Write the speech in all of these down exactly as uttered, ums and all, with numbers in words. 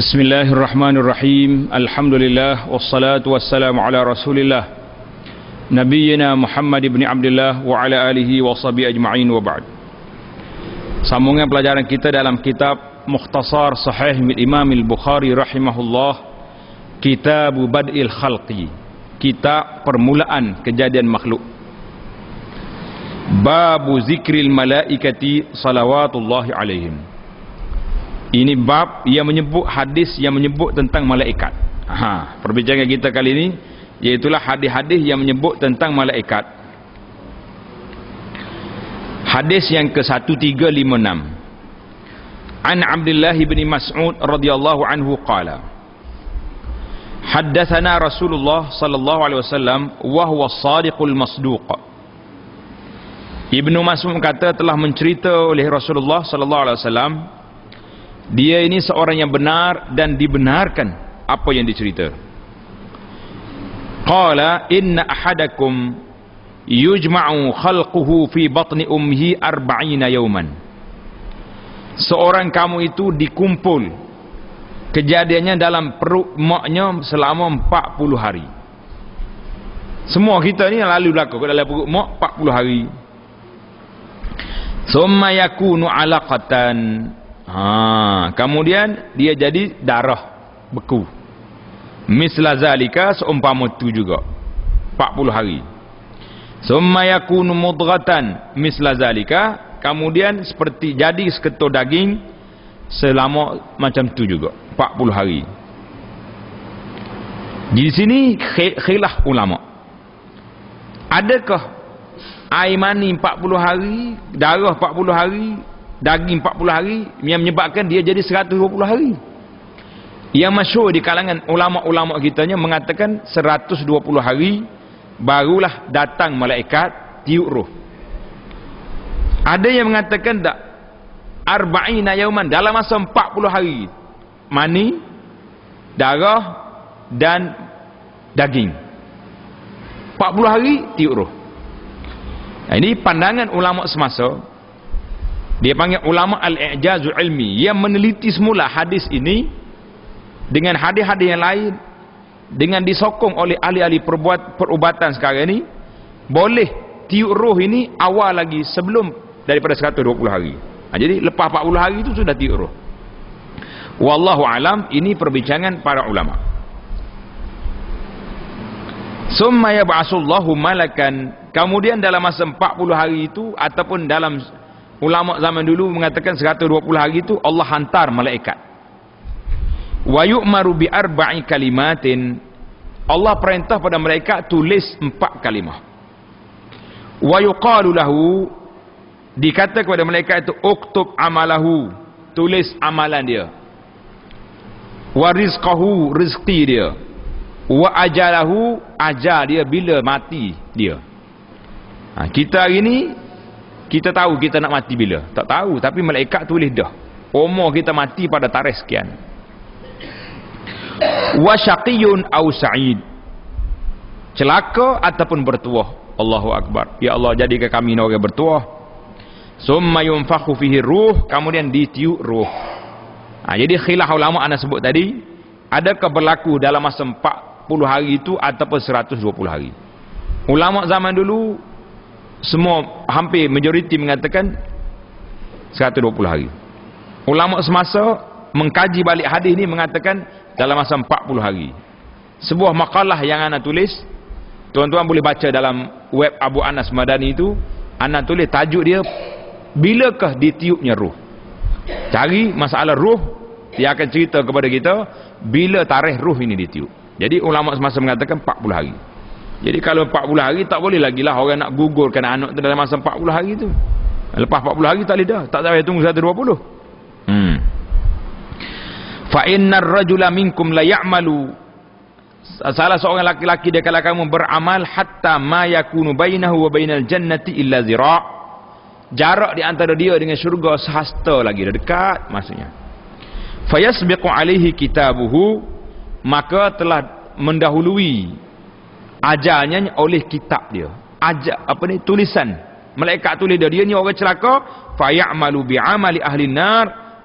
Bismillahirrahmanirrahim. Alhamdulillah wassalatu wassalamu ala Rasulillah Nabiyyina Muhammad ibn Abdullah wa ala alihi wa sahbihi ajma'in wa ba'd. Sambungan pelajaran kita dalam kitab Mukhtasar Sahih Imam Al-Bukhari rahimahullah, Kitab Bad'il Khalqi, kitab permulaan kejadian makhluk. Babu zikril malaikati salawatullahi alaihim. Ini bab yang menyebut hadis yang menyebut tentang malaikat. Ha, perbincangan kita kali ini iaitulah hadis-hadis yang menyebut tentang malaikat. Hadis yang ke seribu tiga ratus lima puluh enam. An Abdullah bin Mas'ud radhiyallahu anhu qala, haddatsana Rasulullah sallallahu alaihi wasallam wa huwa as-sadiqul masduq. Ibnu Mas'ud kata telah mencerita oleh Rasulullah sallallahu alaihi wasallam, dia ini seorang yang benar dan dibenarkan apa yang dicerita. Qala inna ahadakum yujma'u khalquhu fi batni ummihi arba'ina yawman. Seorang kamu itu dikumpul kejadiannya dalam perut maknya selama empat puluh hari. Semua kita ni lalu berlaku dalam perut mak empat puluh hari. Summa yakunu alaqatan. Ha, kemudian dia jadi darah beku. Misla zalika, seumpama tu juga empat puluh hari. Summa yakunu mudghatan misla zalika, kemudian seperti jadi seketul daging selama macam tu juga empat puluh hari. Di sini khilaf ulama. Adakah air mani empat puluh hari, darah empat puluh hari, daging empat puluh hari yang menyebabkan dia jadi seratus dua puluh hari? Yang masyhur di kalangan ulama-ulama kitanya mengatakan seratus dua puluh hari barulah datang malaikat tiup roh. Ada yang mengatakan tak, arba'ina yauman, dalam masa empat puluh hari mani, darah dan daging, empat puluh hari tiup roh. Nah, ini pandangan ulama semasa. Dia panggil ulama al-i'jazul ilmi, yang meneliti semula hadis ini dengan hadis-hadis yang lain, dengan disokong oleh ahli-ahli perbuat perubatan sekarang ini, boleh tiup roh ini awal lagi sebelum daripada seratus dua puluh hari. Ha, jadi lepas empat puluh hari itu sudah tiup roh. Wallahu alam, ini perbincangan para ulama. Summa yab'asullahu malakan, kemudian dalam masa empat puluh hari itu, ataupun dalam ulama zaman dulu mengatakan seratus dua puluh hari itu, Allah hantar malaikat. Wa yu'maru bi arba'i kalimatin, Allah perintah pada malaikat tulis empat kalimah. Wa yuqalu lahu, dikata kepada malaikat itu, uktub amalahu, tulis amalan dia. Wa rizqahu, rizqi dia. Wa ajalahu, ajal dia, bila mati dia. Ha, kita hari ni kita tahu kita nak mati bila? Tak tahu, tapi malaikat tulis dah. Umur kita mati pada tarikh sekian. Wa syaqiyun au sa'id, celaka ataupun bertuah. Allahu akbar. Ya Allah, jadikan kami orang bertuah. Summa yunfakhu fihi ruh, kemudian ditiup ruh. Ha, jadi khilaf ulama ana sebut tadi, adakah berlaku dalam masa empat puluh hari itu ataupun seratus dua puluh hari? Ulama zaman dulu semua hampir majoriti mengatakan seratus dua puluh hari. Ulama semasa mengkaji balik hadis ni mengatakan dalam masa empat puluh hari. Sebuah makalah yang ana tulis, tuan-tuan boleh baca dalam web Abu Anas Madani itu, ana tulis tajuk dia, bilakah ditiupnya ruh. Cari masalah ruh, dia akan cerita kepada kita bila tarikh ruh ini ditiup. Jadi ulama semasa mengatakan empat puluh hari. Jadi kalau empat puluh hari tak boleh lagi lah orang nak gugurkan anak tu dalam masa empat puluh hari tu. Lepas empat puluh hari tak boleh dah, tak payah tunggu seratus dua puluh. Hmm. Fa innar rajula minkum la ya'malu, salah seorang laki-laki dia kala kamu beramal hatta ma yakunu bainahu wa bainal jannati illa zira', jarak di antara dia dengan syurga sehasta lagi, dah dekat maksudnya. Fayasbiqu alaihi kitabuhu, maka telah mendahului ajalnya oleh kitab dia. Ajal apa ni, tulisan malaikat tulis dia, dia ni orang celaka, fa ya'malu bi amali ahli nar,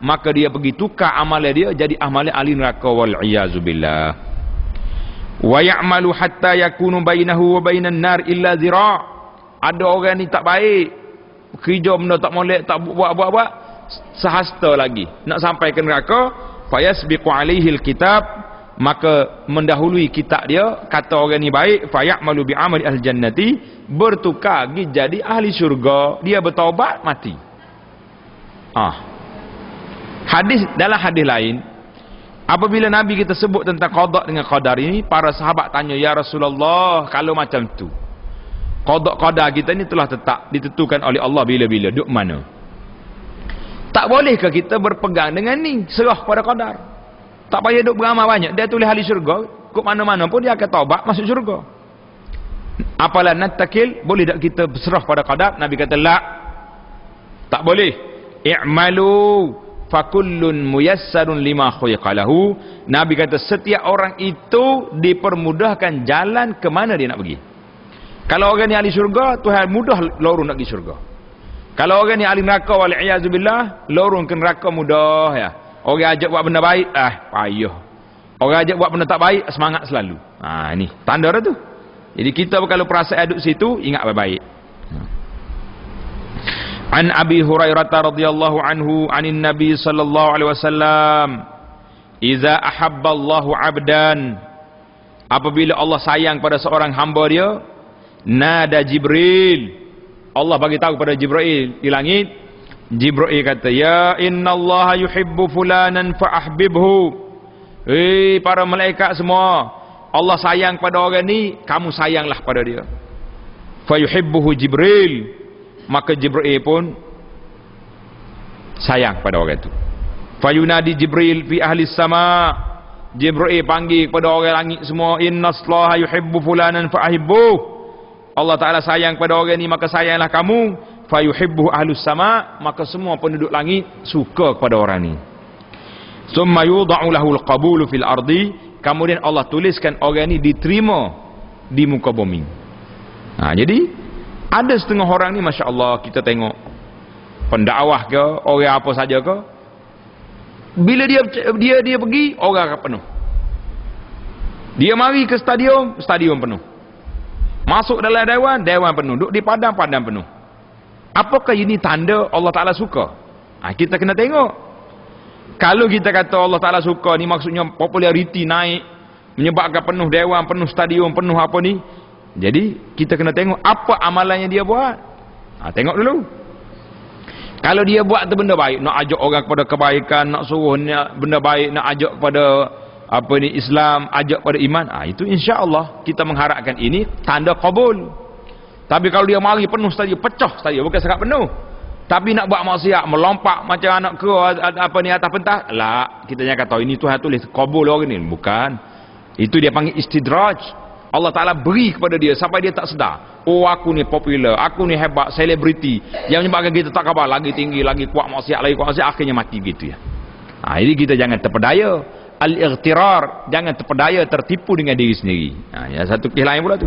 maka dia pergi tukar amalan dia jadi amalan ahli neraka wal iyazu billah. Wa ya'malu hatta yakunu bainahu wa bainan nar illa zira'. Ada orang ni tak baik, kerja benda tak molek, tak buat-buat-buat, sehasta lagi nak sampai ke neraka, fayasbiqu alaihi alkitab, maka mendahului kitab dia, kata orang ni baik, fayamalu bi amali ahli jannati, bertukar pergi jadi ahli syurga, dia bertaubat mati. Ah. Hadis, dalam hadis lain, apabila Nabi kita sebut tentang qada dengan qadar ini, para sahabat tanya, ya Rasulullah, kalau macam tu qada qadar kita ni telah tetap ditentukan oleh Allah bila-bila, duk mana? Tak bolehkah kita berpegang dengan ni, serah pada qadar? Tak payah duk beramal banyak, dia tulis ahli syurga, kok mana-mana pun dia akan taubat masuk syurga. Apalah natakil, boleh tak kita berserah pada qadar? Nabi kata la, tak boleh. I'malu fakullun muyassarun lima khuliqalahu. Nabi kata setiap orang itu dipermudahkan jalan ke mana dia nak pergi. Kalau orang ni ahli syurga, Tuhan mudah lorong nak pergi syurga. Kalau orang ni ahli neraka wal iyazu billah, lorong ke neraka mudah ya. Orang ajak buat benda baik, ah payah. Orang ajak buat benda tak baik, semangat selalu. Ha ni tanda dah tu. Jadi kita kalau perasaan duduk situ, ingat baik-baik. An Abi Hurairah radhiyallahu anhu anin Nabi sallallahu alaihi wasallam, "Idza ahabba Allahu 'abdan", apabila Allah sayang pada seorang hamba dia, nada Jibril. Allah bagi tahu pada Jibril di langit. Jibril kata, ya innallaha yuhibbu fulanan fa ahbibhu. Eh para malaikat semua, Allah sayang pada orang ni, kamu sayanglah pada dia. Fa yuhibbuhu Jibril, maka Jibril pun sayang pada orang itu. Fa yunadi Jibril fi ahli sama, Jibril panggil kepada orang langit semua, innallaha yuhibbu fulanan fa ahibbuhu. Allah Ta'ala sayang pada orang ni, maka sayanglah kamu. Fayuhibbuhu ahlus sama, maka semua penduduk langit suka kepada orang ni. Summa yudha'u lahul qabulu fil ardi, kemudian Allah tuliskan orang ni diterima di muka bumi. Ha, jadi ada setengah orang ni, Masya Allah, kita tengok pendakwah ke, orang apa saja ke, bila dia dia dia pergi, orang akan penuh. Dia mari ke stadium, stadium penuh. Masuk dalam dewan, dewan penuh. Duduk di padang, padang penuh. Apakah ini tanda Allah Ta'ala suka? Ha, kita kena tengok. Kalau kita kata Allah Ta'ala suka, ni maksudnya populariti naik, menyebabkan penuh dewan, penuh stadium, penuh apa ni. Jadi kita kena tengok apa amalannya dia buat. Ha, tengok dulu. Kalau dia buat tu benda baik, nak ajak orang kepada kebaikan, nak suruh nak benda baik, nak ajak kepada apa ni Islam, ajak pada iman, ah itu insya-Allah kita mengharapkan ini tanda qabul. Tapi kalau dia mari penuh saja, pecah saja, bukan sekat penuh, tapi nak buat maksiat, melompat macam anak ke apa ni atas pentas, lah kita jangan kata ini Tuhan tulis qabul orang ni, bukan. Itu dia panggil istidraj. Allah Taala beri kepada dia sampai dia tak sedar. Oh aku ni popular, aku ni hebat, selebriti, yang menyebabkan kita tak khabar, lagi tinggi, lagi kuat maksiat, lagi kuat maksiat, akhirnya mati gitu ya. Ah ini kita jangan terpedaya. Al-ightirar, jangan terpedaya, tertipu dengan diri sendiri. Ha, ya satu kisah lain pula tu.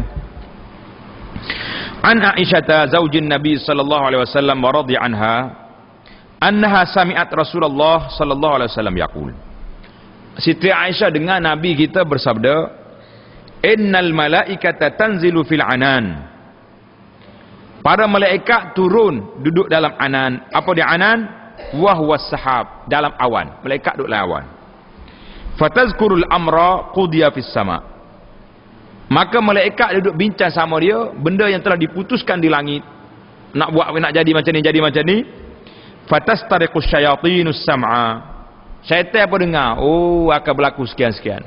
An Aisyah zaujin Nabi sallallahu alaihi wasallam wa radhi anha, annaha sami'at Rasulullah sallallahu alaihi wasallam yaqul. Siti Aisyah dengar Nabi kita bersabda, innal malaikata tanzilu fil anan. Para malaikat turun duduk dalam anan. Apa dia anan? Wa huwa sahab, dalam awan. Malaikat duduk dalam awan. Fatazkurul amra qudiya fis sama, maka malaikat duduk bincang sama dia benda yang telah diputuskan di langit, nak buat nak jadi macam ni, jadi macam ni. Fatastariqus syayatinus sam'a, syaitan apa dengar, oh akan berlaku sekian-sekian.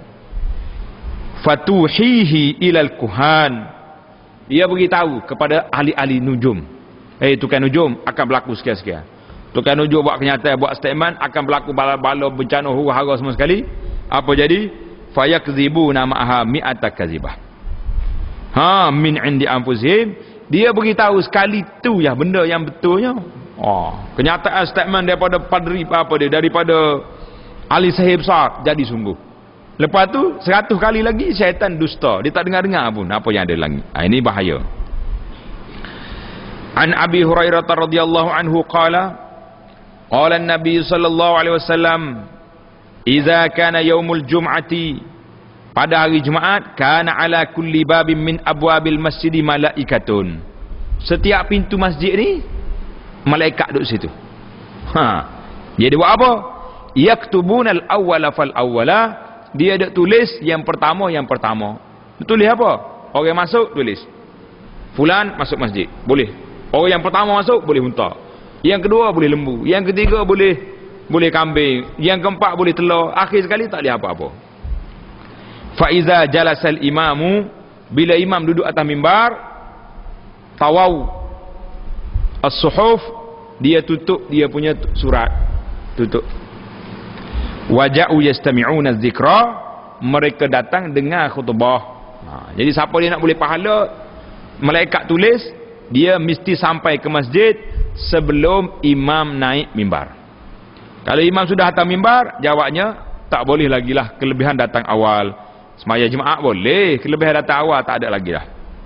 Fatuhihi ilal kuhan, dia beritahu kepada ahli-ahli nujum, eh tukang nujum akan berlaku sekian-sekian. Tukang nujum buat kenyataan, buat statement, akan berlaku bala-bala bencana huru hara semua sekali. Apa jadi? Fayakzibuna ma'aha mi'ata kazibah. Ha min indi anfusihim, dia beritahu sekali tu ya benda yang betulnya. Oh, kenyataan statement daripada padri apa dia, daripada ahli sahih besar jadi sungguh. Lepas tu seratus kali lagi syaitan dusta, dia tak dengar-dengar pun apa yang ada lagi. Ha, ini bahaya. An Abi Hurairah radhiyallahu anhu qala, Qala an-nabi sallallahu alaihi wasallam, "Idza kana yaumul jum'ati," pada hari Jumaat, "kana ala kulli babin min abwabil masjid malaikatun." Setiap pintu masjid ni malaikat duduk situ. Ha. Dia buat apa? Yaktubuna al-awwala fal awwala. Dia ada tulis yang pertama yang pertama. Tulis apa? Orang masuk tulis. Fulan masuk masjid. Boleh. Orang yang pertama masuk boleh unta. Yang kedua boleh lembu. Yang ketiga boleh boleh kambing. Yang keempat boleh telur. Akhir sekali tak boleh apa-apa. Fa iza jalasal imamu, bila imam duduk atas mimbar, tawau as-suhuf, dia tutup dia punya surat, tutup. Waja'u yastami'una az-zikra, mereka datang dengar khutbah. Ha, jadi siapa dia nak boleh pahala, malaikat tulis, dia mesti sampai ke masjid sebelum imam naik mimbar. Kalau imam sudah atas mimbar, jawabnya tak boleh lagi lah kelebihan datang awal. Semaya Jumaat boleh, kelebihan datang awal tak ada lagi dah.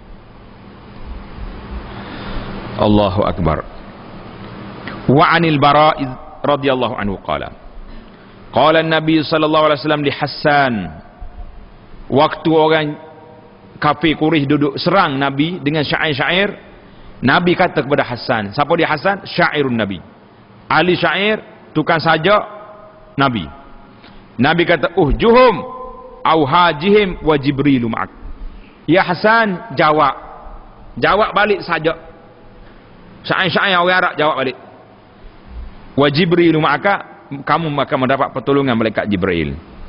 Allahu akbar. Wa 'anil Bara' radhiyallahu anhu qala, qala an-nabi sallallahu alaihi wasallam li Hassan, waktu orang kafir Quraisy duduk serang Nabi dengan syair-syair, Nabi kata kepada Hassan, siapa dia Hassan? Syairun Nabi, ahli syair, tukang sajak Nabi. Nabi kata, uhjuhum au hajihim wa Jibrilu ma'ak. Ya Hasan, jawab jawab balik sajak syair-syair orang Arab, jawab balik. Wa Jibrilu ma'aka, kamu akan mendapat pertolongan malaikat Jibril.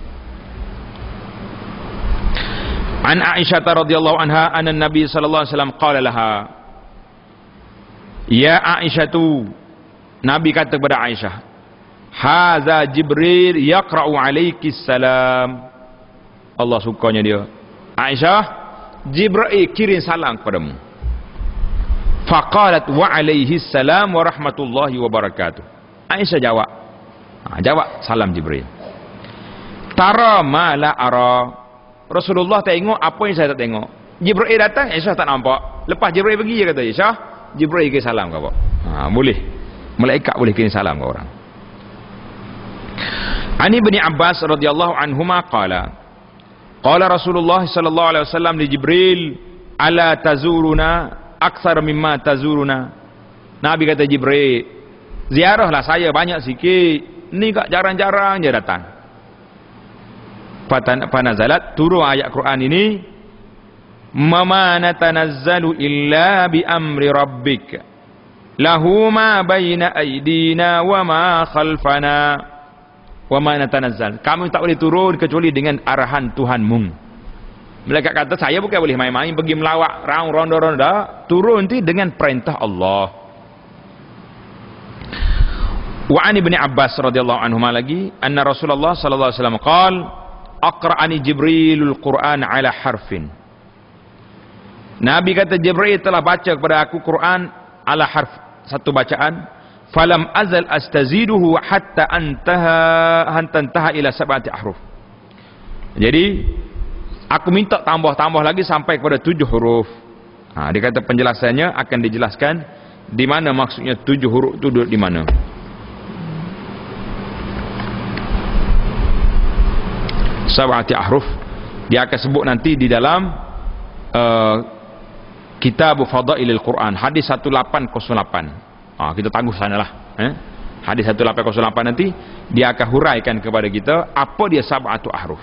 An Aisyah radhiyallahu anha anna Nabi sallallahu alaihi wasallam qala laha, ya Aisyatu, Nabi kata kepada Aisyah, haza Jibril yaqra'u alaiki salam. Allah sukanya dia, Aisyah, Jibril kirim salam kepadamu. Faqalat wa alaihi salam wa rahmatullahi wa barakatuh. Aisyah jawab, ha, jawab salam Jibril. Tara ma la ara, Rasulullah tengok apa yang saya tak tengok. Jibril datang, Aisyah tak nampak. Lepas Jibril pergi, dia kata, Aisyah, Jibril kirim salam ke apa? Ha, boleh, malaikat boleh kirim salam ke orang. Ani bin Abbas radhiyallahu anhuma qala, qala Rasulullah sallallahu alaihi wasallam li Jibril, ala tazuruna akthar mimma tazuruna. Nabi kata Jibril, ziarahlah saya banyak sikit, ni kak jarang-jarang je datang. Panazalat, turun ayat Quran ini, mama natanazzalu illa bi amri rabbik lahu ma baina aydina wa ma khalfana wa ma natanazzal. Kamu tak boleh turun kecuali dengan arahan Tuhanmu. Mereka kata, saya bukan boleh main-main pergi melawak raung ronda-ronda, turun tu dengan perintah Allah. Wa an ibn Abbas radhiyallahu anhuma lagi, anna Rasulullah sallallahu alaihi wasallam qala, aqra'ani Jibrilul Quran ala harfin. Nabi kata Jibril telah baca kepada aku Quran ala harf, satu bacaan. Falam azal astaziduhu hatta antaha hantantaha ila sab'ati ahruf. Jadi aku minta tambah-tambah lagi sampai kepada tujuh huruf. Ha, dia kata penjelasannya akan dijelaskan di mana maksudnya tujuh huruf itu duduk di mana. Sab'ati ahruf dia akan sebut nanti di dalam uh, Kitab Fadailil Quran, hadis lapan belas lapan. Ah, kita tangguh sanalah. Eh? Hadis lapan belas lapan nanti dia akan huraikan kepada kita apa dia sab'atu ahruf.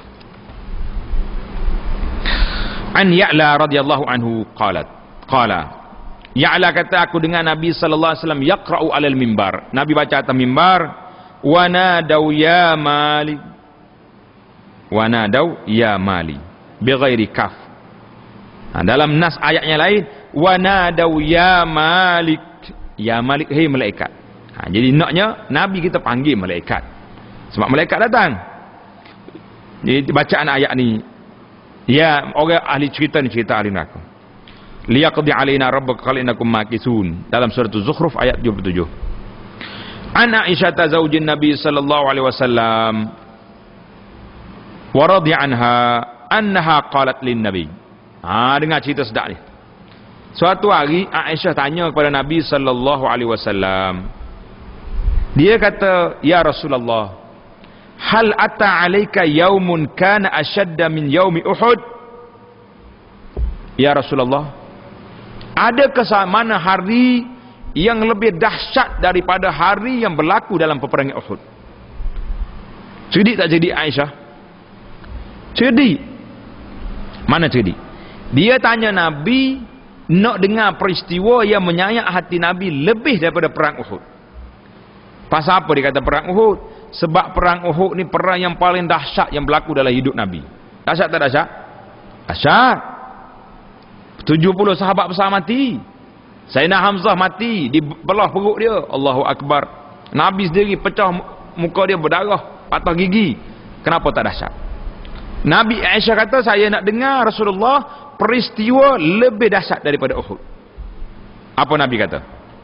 An Ya'la radhiyallahu anhu qalat, qala, Ya'la kata, aku dengan Nabi sallallahu alaihi wasallam yaqra'u 'alal mimbar. Nabi baca atas mimbar, wa nadau ya mali, wa nadau ya mali bi ghairi kaf. Nah, dalam nas ayatnya lain, wa nadau ya malik, ya malik, hei malaikat. Ha, jadi naknya Nabi kita panggil malaikat sebab malaikat datang. Jadi bacaan ayat ni, ya orang ahli cerita ni cerita ahli neraka, liyaqdi alaina rabbuka qala innakum makisun, dalam surah Az-Zukhruf ayat tujuh puluh tujuh. An Aisyah zaujin Nabi sallallahu alaihi wasallam wa radhi anha annaha qalat lin Nabi. Ha, dengar cerita sedap ni. Suatu hari Aisyah tanya kepada Nabi sallallahu alaihi wasallam, Dia kata, ya Rasulullah, hal ata alaika yaumun kana ashadda min yaumi Uhud? Ya Rasulullah, adakah mana hari yang lebih dahsyat daripada hari yang berlaku dalam peperangan Uhud? Cerdik tak cerdik Aisyah? Cerdik. Mana cerdik? Dia tanya Nabi, nak dengar peristiwa yang menyayat hati Nabi lebih daripada perang Uhud. Pasal apa dia kata perang Uhud? Sebab perang Uhud ni perang yang paling dahsyat yang berlaku dalam hidup Nabi. Dahsyat tak dahsyat? Dahsyat. tujuh puluh sahabat besar mati. Sayyidina Hamzah mati, dibelah perut dia. Allahu Akbar. Nabi sendiri pecah muka dia berdarah, patah gigi. Kenapa tak dahsyat? Nabi Aisyah kata, saya nak dengar Rasulullah peristiwa lebih dahsyat daripada Uhud. Apa Nabi kata?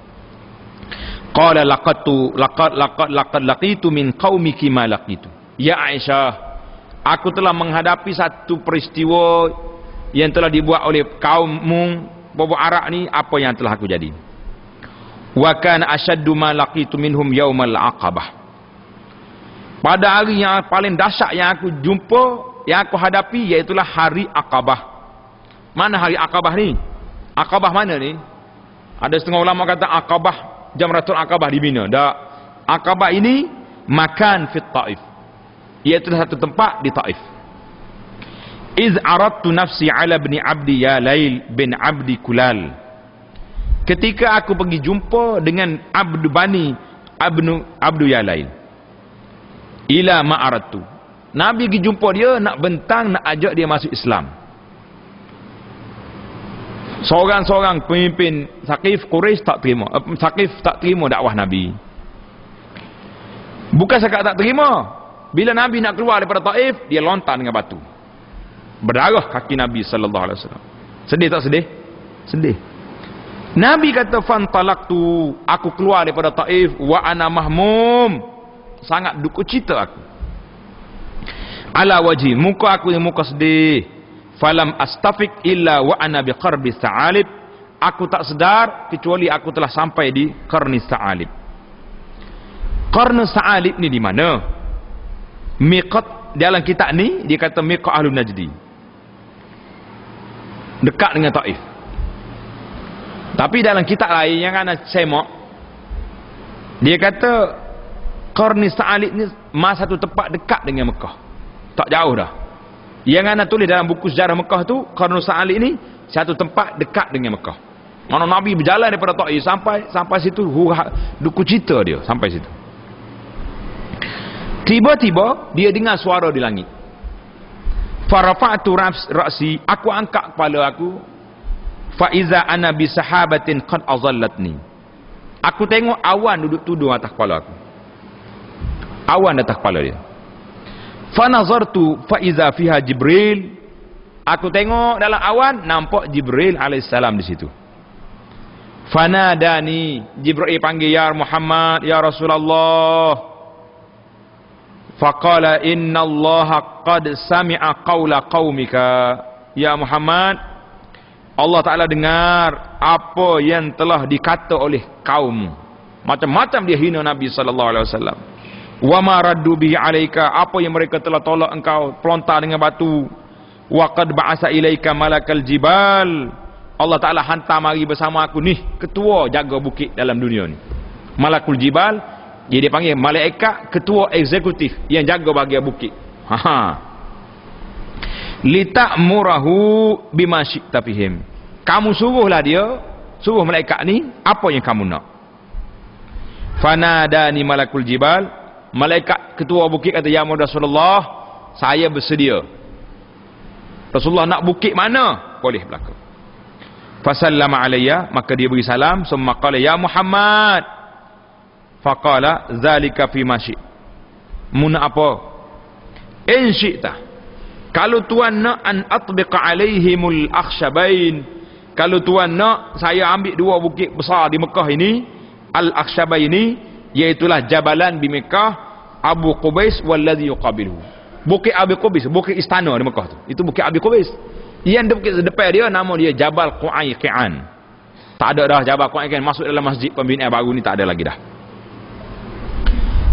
Qala laqatu laqad laqad laqad laqitu min qaumiki ma laqitu. Ya Aisyah, aku telah menghadapi satu peristiwa yang telah dibuat oleh kaummu bobok Arab ni, apa yang telah aku jadi. Wa kana ashaddu ma laqitu minhum yaumal aqabah. Pada hari yang paling dahsyat yang aku jumpa, yang aku hadapi, iaitulah hari Aqabah. Mana hari Aqabah ni? Aqabah mana ni? Ada setengah ulama kata Aqabah Jamratul Aqabah di Mina. Tak. Aqabah ini makan fit Taif. Iaitu satu tempat di Taif. Iz aradtu nafsi ala ibn Abdi ya Lail bin Abdi Kulal. Ketika aku pergi jumpa dengan Abdu Bani Abnu Abdu ya Lail. Ila ma aradtu. Nabi pergi jumpa dia, nak bentang, nak ajak dia masuk Islam. Seorang-seorang pemimpin Saqif Quraisy tak terima. Saqif tak terima dakwah Nabi. Bukan sekadar tak terima. Bila Nabi nak keluar daripada Taif, dia lontar dengan batu. Berdarah kaki Nabi sallallahu alaihi wasallam. Sedih tak sedih? Sedih. Nabi kata fantalaqtu, aku keluar daripada Taif wa ana mahmum. Sangat duka cita aku. Ala wajhi, muka aku yang muka sedih. Falam astafik illa wa ana biqarbi Sa'alib. Aku tak sedar kecuali aku telah sampai di Qarni Sa'alib. Qarni Sa'alib ni di mana? Miqat dalam kitab ni dia kata miqat Ahlul Najdi. Dekat dengan Taif. Tapi dalam kitab lain yang ana semak, dia kata Qarni Sa'alib ni masa satu tempat dekat dengan Mekah. Tak jauh dah. Yang ana tulis dalam buku sejarah Mekah tu, Qarni Sa'alib ni satu tempat dekat dengan Mekah. Mana Nabi berjalan daripada Taif sampai sampai situ, duku cita dia sampai situ. Tiba-tiba dia dengar suara di langit. Farafa'tu ra'si, aku angkat kepala aku. Fa iza ana bi sahabatin qad azallatni. Aku tengok awan duduk tudung atas kepala aku. Awan atas kepala dia. Fa nazartu fa iza fiha Jibril. Aku tengok dalam awan, nampak Jibril alaihissalam di situ. Fanadani, Jibril panggil, ya Muhammad, ya Rasulullah. Faqala inna Allah qad sami'a qawla qaumika. Ya Muhammad, Allah Ta'ala dengar apa yang telah dikata oleh kaum. Macam-macam dia hina Nabi sallallahu alaihi wasallam. Wa ma raddu bihi alaika, apa yang mereka telah tolak engkau, pelontar dengan batu. Wa qad ba'asa ilaika malakal jibal. Allah Ta'ala hantar mari bersama aku ni ketua jaga bukit dalam dunia ni. Malakul jibal, dia dipanggil malaikat ketua eksekutif yang jaga bahagian bukit. Ha ha. Li ta'murahu bima syi'ta fihim. Kamu suruhlah dia, suruh malaikat ni apa yang kamu nak. Fanadani malakul jibal, malaikat ketua bukit kata, ya Rasulullah, saya bersedia. Rasulullah nak bukit mana? Boleh berlaku. Fasallama alayya, maka dia beri salam. Summa qala ya Muhammad. Faqala zalika fi masyi. Muna apa? In syi'ta, kalau tuan nak an atbiqa alaihimul akhshabain, kalau tuan nak saya ambil dua bukit besar di Mekah ini, al akhshabain ini, iaitulah Jabalan di Mekah, Abu Qubais wallazi yuqabiluhu. Bukit Abu Qubais, bukit istana di Mekah tu. Itu bukit Abu Qubais. Yang di bukit depan dia nama dia Jabal Qu'ayqi'an. Tak ada dah Jabal Qu'ayqi'an masuk dalam masjid pembinaan baru ni, tak ada lagi dah.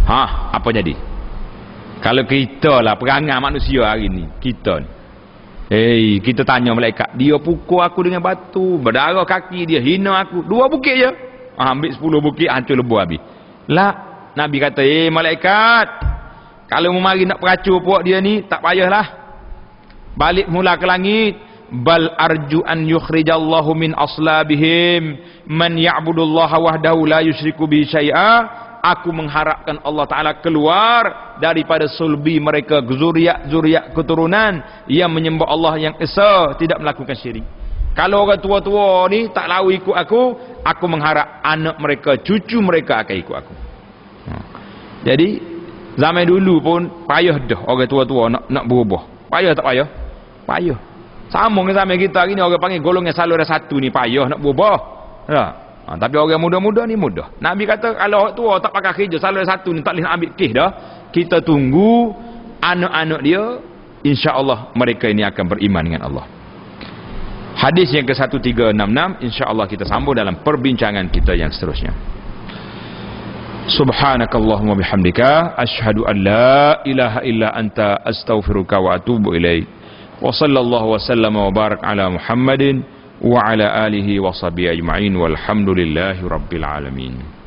Ha, apa jadi? Kalau kita lah perangai manusia hari ni, kita ni. Hei, kita tanya malaikat, dia pukul aku dengan batu, berdarah kaki dia, hina aku. Dua bukit je. Ha, ambil sepuluh bukit, hancur lebuh habis. Lah, Nabi kata, eh malaikat, kalau mau mari nak peracur puak dia ni, tak payahlah. Balik mula ke langit. Bal arju an yukhrijallahu min aslabihim man ya'budullaha wahdahu la yusyriku bihi syai'a. Aku mengharapkan Allah Ta'ala keluar daripada sulbi mereka, zuriat-zuriat keturunan yang menyembah Allah yang esa, tidak melakukan syirik. Kalau orang tua-tua ni tak lau ikut aku, aku mengharap anak mereka, cucu mereka akan ikut aku. Jadi zaman dulu pun payah dah orang tua-tua nak nak berubah. Payah tak payah? Payah. Sama dengan zaman kita hari ni, orang panggil golongan saluran satu ni payah nak berubah. Ya. Ha, tapi orang muda-muda ni mudah. Nabi kata kalau orang tua tak pakai kerja saluran satu ni, tak boleh nak ambil kes dah. Kita tunggu anak-anak dia, insya-Allah mereka ini akan beriman dengan Allah. Hadis yang ke seribu tiga ratus enam puluh enam, insya-Allah kita sambung dalam perbincangan kita yang seterusnya. Subhanakallahumma bihamdika asyhadu an la ilaha illa anta astaghfiruka wa atubu ilaik. Wa sallallahu wa sallama wa barak ala Muhammadin wa ala alihi wa sahbihi ajma'in walhamdulillahi rabbil alamin.